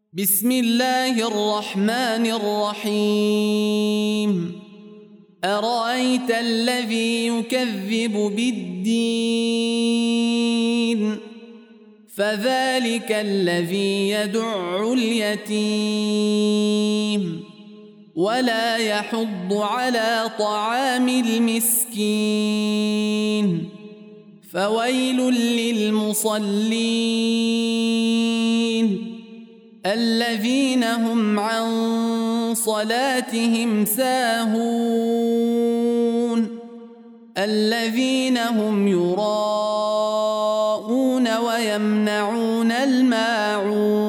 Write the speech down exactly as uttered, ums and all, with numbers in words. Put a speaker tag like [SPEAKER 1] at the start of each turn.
[SPEAKER 1] بسم الله الرحمن الرحيم أرأيت الذي يكذب بالدين فذلك الذي يدع اليتيم ولا يحض على طعام المسكين فويل للمصلين الذين هم عن صلاتهم ساهون الذين هم يراءون ويمنعون الماعون